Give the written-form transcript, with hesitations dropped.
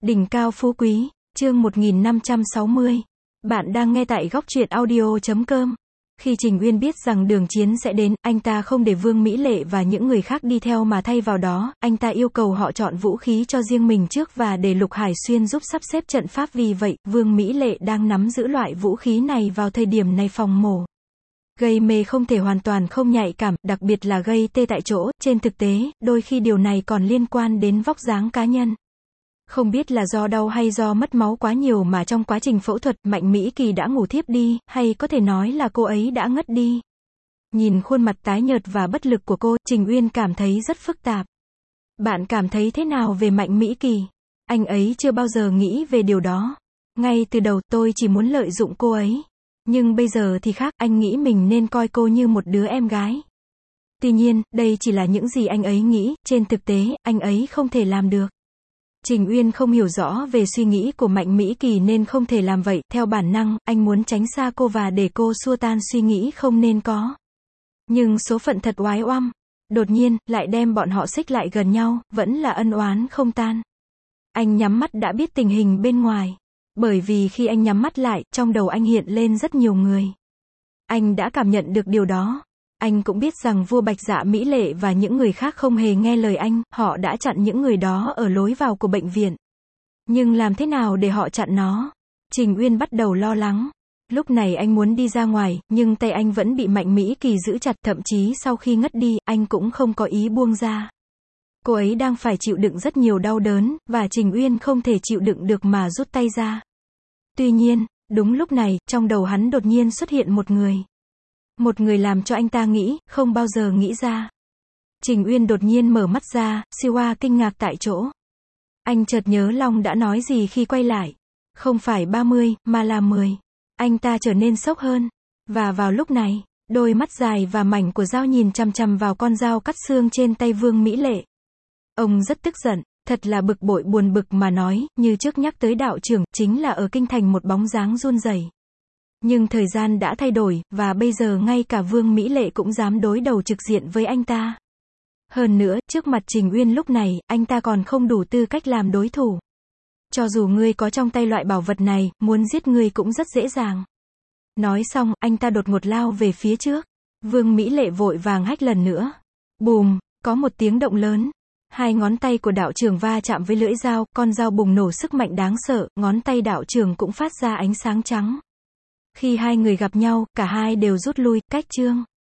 Đỉnh cao phú quý, chương 1560. Bạn đang nghe tại góc truyện audio.com. Khi Trình Uyên biết rằng Đường Chiến sẽ đến, anh ta không để Vương Mỹ Lệ và những người khác đi theo mà thay vào đó, anh ta yêu cầu họ chọn vũ khí cho riêng mình trước và để Lục Hải Xuyên giúp sắp xếp trận pháp. Vì vậy, Vương Mỹ Lệ đang nắm giữ loại vũ khí này vào thời điểm này. Phòng mổ gây mê không thể hoàn toàn không nhạy cảm, đặc biệt là gây tê tại chỗ. Trên thực tế, đôi khi điều này còn liên quan đến vóc dáng cá nhân. Không biết là do đau hay do mất máu quá nhiều mà trong quá trình phẫu thuật, Mạnh Mỹ Kỳ đã ngủ thiếp đi, hay có thể nói là cô ấy đã ngất đi. Nhìn khuôn mặt tái nhợt và bất lực của cô, Trình Uyên cảm thấy rất phức tạp. Bạn cảm thấy thế nào về Mạnh Mỹ Kỳ? Anh ấy chưa bao giờ nghĩ về điều đó. Ngay từ đầu, tôi chỉ muốn lợi dụng cô ấy. Nhưng bây giờ thì khác, anh nghĩ mình nên coi cô như một đứa em gái. Tuy nhiên, đây chỉ là những gì anh ấy nghĩ, trên thực tế, anh ấy không thể làm được. Trình Uyên không hiểu rõ về suy nghĩ của Mạnh Mỹ Kỳ nên không thể làm vậy. Theo bản năng, anh muốn tránh xa cô và để cô xua tan suy nghĩ không nên có. Nhưng số phận thật oái oăm. Đột nhiên, lại đem bọn họ xích lại gần nhau, vẫn là ân oán không tan. Anh nhắm mắt đã biết tình hình bên ngoài. Bởi vì khi anh nhắm mắt lại, trong đầu anh hiện lên rất nhiều người. Anh đã cảm nhận được điều đó. Anh cũng biết rằng vua Bạch Dạ Mỹ Lệ và những người khác không hề nghe lời anh, họ đã chặn những người đó ở lối vào của bệnh viện. Nhưng làm thế nào để họ chặn nó? Trình Uyên bắt đầu lo lắng. Lúc này anh muốn đi ra ngoài, nhưng tay anh vẫn bị Mạnh Mỹ Kỳ giữ chặt, thậm chí sau khi ngất đi, anh cũng không có ý buông ra. Cô ấy đang phải chịu đựng rất nhiều đau đớn, và Trình Uyên không thể chịu đựng được mà rút tay ra. Tuy nhiên, đúng lúc này, trong đầu hắn đột nhiên xuất hiện một người. Một người làm cho anh ta nghĩ, không bao giờ nghĩ ra. Trình Uyên đột nhiên mở mắt ra, Siwa kinh ngạc tại chỗ. Anh chợt nhớ Long đã nói gì khi quay lại. Không phải 30, mà là 10. Anh ta trở nên sốc hơn. Và vào lúc này, đôi mắt dài và mảnh của dao nhìn chằm chằm vào con dao cắt xương trên tay Vương Mỹ Lệ. Ông rất tức giận, thật là bực bội buồn bực mà nói, như trước nhắc tới đạo trưởng, chính là ở kinh thành một bóng dáng run rẩy. Nhưng thời gian đã thay đổi, và bây giờ ngay cả Vương Mỹ Lệ cũng dám đối đầu trực diện với anh ta. Hơn nữa, trước mặt Trình Uyên lúc này, anh ta còn không đủ tư cách làm đối thủ. Cho dù ngươi có trong tay loại bảo vật này, muốn giết ngươi cũng rất dễ dàng. Nói xong, anh ta đột ngột lao về phía trước. Vương Mỹ Lệ vội vàng hách lần nữa. Bùm, có một tiếng động lớn. Hai ngón tay của đạo trưởng va chạm với lưỡi dao, con dao bùng nổ sức mạnh đáng sợ, ngón tay đạo trưởng cũng phát ra ánh sáng trắng. Khi hai người gặp nhau, cả hai đều rút lui, cách chương.